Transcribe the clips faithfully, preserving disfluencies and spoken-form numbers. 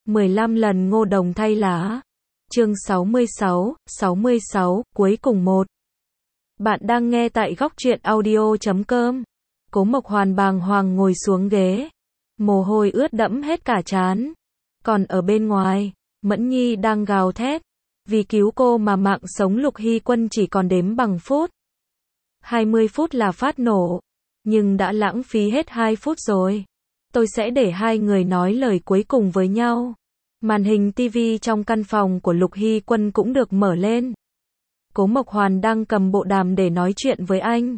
mười lăm lần Ngô Đồng thay lá. Chương sáu mươi sáu, sáu mươi sáu, cuối cùng một. Bạn đang nghe tại góc truyện audio chấm com. Cố Mộc Hoàn bàng hoàng ngồi xuống ghế. Mồ hôi ướt đẫm hết cả trán. Còn ở bên ngoài, Mẫn Nhi đang gào thét. Vì cứu cô mà mạng sống Lục Hy Quân chỉ còn đếm bằng phút. hai mươi phút là phát nổ. Nhưng đã lãng phí hết hai phút rồi. Tôi sẽ để hai người nói lời cuối cùng với nhau. Màn hình tivi trong căn phòng của Lục Hy Quân cũng được mở lên. Cố Mộc Hoàn đang cầm bộ đàm để nói chuyện với anh.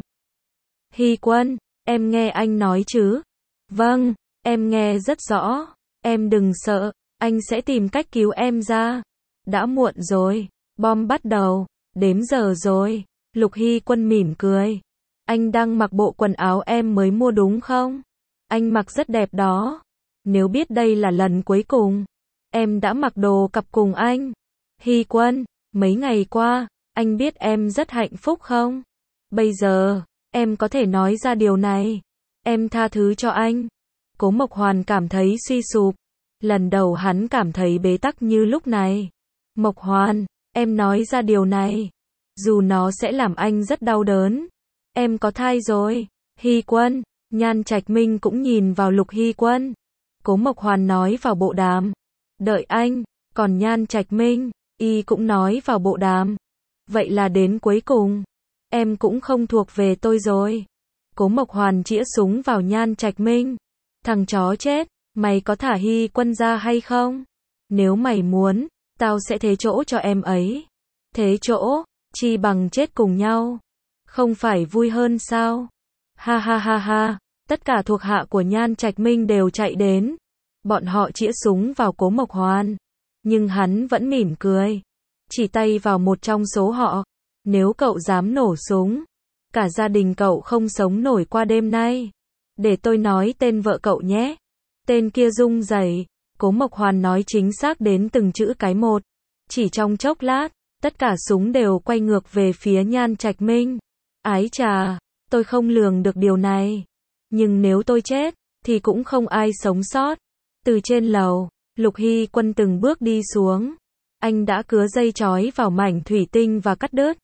Hy Quân, em nghe anh nói chứ? Vâng, em nghe rất rõ. Em đừng sợ, anh sẽ tìm cách cứu em ra. Đã muộn rồi, bom bắt đầu, đếm giờ rồi. Lục Hy Quân mỉm cười. Anh đang mặc bộ quần áo em mới mua đúng không? Anh mặc rất đẹp đó. Nếu biết đây là lần cuối cùng, em đã mặc đồ cặp cùng anh. Hy Quân, mấy ngày qua, anh biết em rất hạnh phúc không? Bây giờ, em có thể nói ra điều này. Em tha thứ cho anh. Cố Mộc Hoàn cảm thấy suy sụp. Lần đầu hắn cảm thấy bế tắc như lúc này. Mộc Hoàn, em nói ra điều này. Dù nó sẽ làm anh rất đau đớn. Em có thai rồi. Hy Quân, Nhan Trạch Minh cũng nhìn vào Lục Hy Quân. Cố Mộc Hoàn nói vào bộ đàm. Đợi anh, còn Nhan Trạch Minh, y cũng nói vào bộ đàm. Vậy là đến cuối cùng, em cũng không thuộc về tôi rồi. Cố Mộc Hoàn chĩa súng vào Nhan Trạch Minh. Thằng chó chết, mày có thả Hy Quân ra hay không? Nếu mày muốn, tao sẽ thế chỗ cho em ấy. Thế chỗ, chi bằng chết cùng nhau. Không phải vui hơn sao? Ha ha ha ha, tất cả thuộc hạ của Nhan Trạch Minh đều chạy đến. Bọn họ chĩa súng vào Cố Mộc Hoàn. Nhưng hắn vẫn mỉm cười. Chỉ tay vào một trong số họ. Nếu cậu dám nổ súng, cả gia đình cậu không sống nổi qua đêm nay. Để tôi nói tên vợ cậu nhé. Tên kia rung rẩy. Cố Mộc Hoàn nói chính xác đến từng chữ cái một. Chỉ trong chốc lát, tất cả súng đều quay ngược về phía Nhan Trạch Minh. Ái chà, tôi không lường được điều này. Nhưng nếu tôi chết, thì cũng không ai sống sót. Từ trên lầu, Lục Hy Quân từng bước đi xuống. Anh đã cứa dây chói vào mảnh thủy tinh và cắt đứt.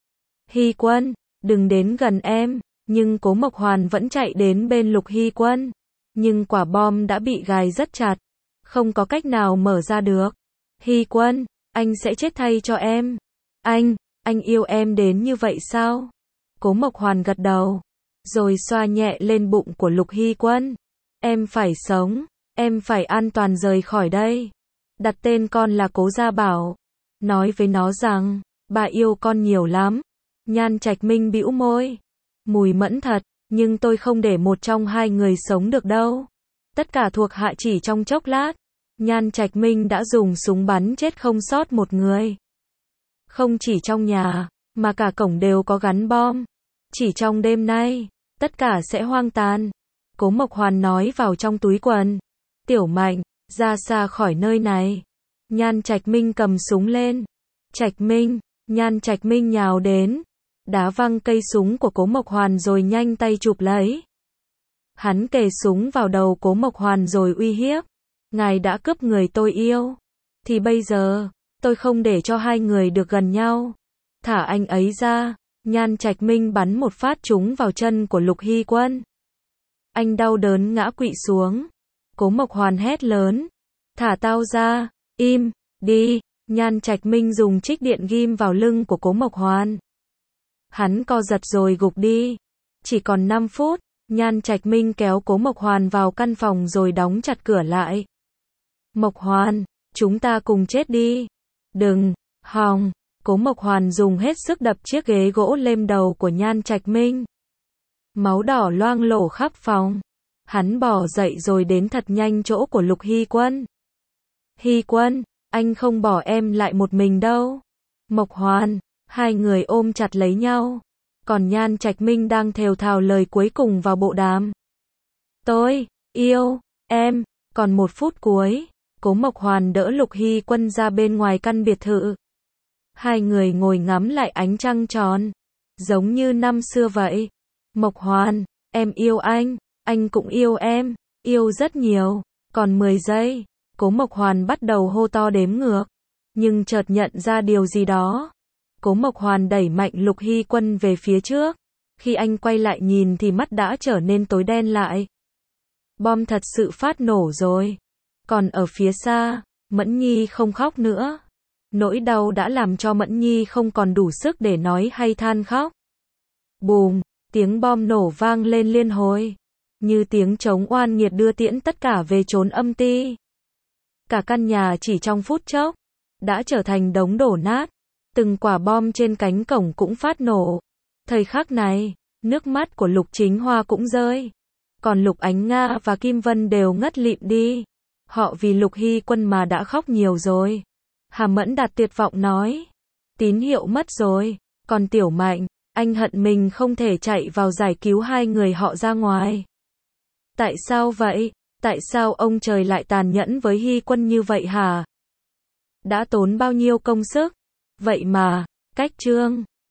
Hy Quân, đừng đến gần em. Nhưng Cố Mộc Hoàn vẫn chạy đến bên Lục Hy Quân. Nhưng quả bom đã bị gài rất chặt. Không có cách nào mở ra được. Hy Quân, anh sẽ chết thay cho em. Anh, anh yêu em đến như vậy sao? Cố Mộc Hoàn gật đầu. Rồi xoa nhẹ lên bụng của Lục Hy Quân. Em phải sống. Em phải an toàn rời khỏi đây. Đặt tên con là Cố Gia Bảo. Nói với nó rằng, bà yêu con nhiều lắm. Nhan Trạch Minh bĩu môi. Mùi mẫn thật, nhưng tôi không để một trong hai người sống được đâu. Tất cả thuộc hạ chỉ trong chốc lát. Nhan Trạch Minh đã dùng súng bắn chết không sót một người. Không chỉ trong nhà, mà cả cổng đều có gắn bom. Chỉ trong đêm nay, tất cả sẽ hoang tàn. Cố Mộc Hoàn nói vào trong túi quần. Tiểu Mạnh, ra xa khỏi nơi này. Nhan Trạch Minh cầm súng lên. Trạch Minh, Nhan Trạch Minh nhào đến. Đá văng cây súng của Cố Mộc Hoàn rồi nhanh tay chụp lấy. Hắn kề súng vào đầu Cố Mộc Hoàn rồi uy hiếp. Ngài đã cướp người tôi yêu. Thì bây giờ, tôi không để cho hai người được gần nhau. Thả anh ấy ra. Nhan Trạch Minh bắn một phát trúng vào chân của Lục Hy Quân. Anh đau đớn ngã quỵ xuống. Cố Mộc Hoàn hét lớn. Thả tao ra. Im, đi. Nhan Trạch Minh dùng trích điện ghim vào lưng của Cố Mộc Hoàn. Hắn co giật rồi gục đi. Chỉ còn năm phút, Nhan Trạch Minh kéo Cố Mộc Hoàn vào căn phòng rồi đóng chặt cửa lại. Mộc Hoàn, chúng ta cùng chết đi. Đừng, hòng. Cố Mộc Hoàn dùng hết sức đập chiếc ghế gỗ lên đầu của Nhan Trạch Minh. Máu đỏ loang lổ khắp phòng. Hắn bò dậy rồi đến thật nhanh chỗ của Lục Hy Quân. Hy Quân, anh không bỏ em lại một mình đâu. Mộc Hoàn, hai người ôm chặt lấy nhau. Còn Nhan Trạch Minh đang thều thào lời cuối cùng vào bộ đàm. Tôi, yêu, em, còn một phút cuối. Cố Mộc Hoàn đỡ Lục Hy Quân ra bên ngoài căn biệt thự. Hai người ngồi ngắm lại ánh trăng tròn. Giống như năm xưa vậy. Mộc Hoàn, em yêu anh. Anh cũng yêu em. Yêu rất nhiều. Còn mười giây. Cố Mộc Hoàn bắt đầu hô to đếm ngược, nhưng chợt nhận ra điều gì đó. Cố Mộc Hoàn đẩy mạnh Lục Hy Quân về phía trước. Khi anh quay lại nhìn thì mắt đã trở nên tối đen lại. Bom thật sự phát nổ rồi. Còn ở phía xa, Mẫn Nhi không khóc nữa. Nỗi đau đã làm cho Mẫn Nhi không còn đủ sức để nói hay than khóc. Bùm, tiếng bom nổ vang lên liên hồi. Như tiếng trống oan nghiệt đưa tiễn tất cả về chốn âm ti. Cả căn nhà chỉ trong phút chốc đã trở thành đống đổ nát. Từng quả bom trên cánh cổng cũng phát nổ. Thời khắc này, nước mắt của Lục Chính Hoa cũng rơi. Còn Lục Ánh Nga và Kim Vân đều ngất lịm đi. Họ vì Lục Hy Quân mà đã khóc nhiều rồi. Hà Mẫn Đạt tuyệt vọng nói. Tín hiệu mất rồi. Còn Tiểu Mạnh, anh hận mình không thể chạy vào giải cứu hai người họ ra ngoài. Tại sao vậy? Tại sao ông trời lại tàn nhẫn với Hy Quân như vậy hả? Đã tốn bao nhiêu công sức? Vậy mà, cách Trương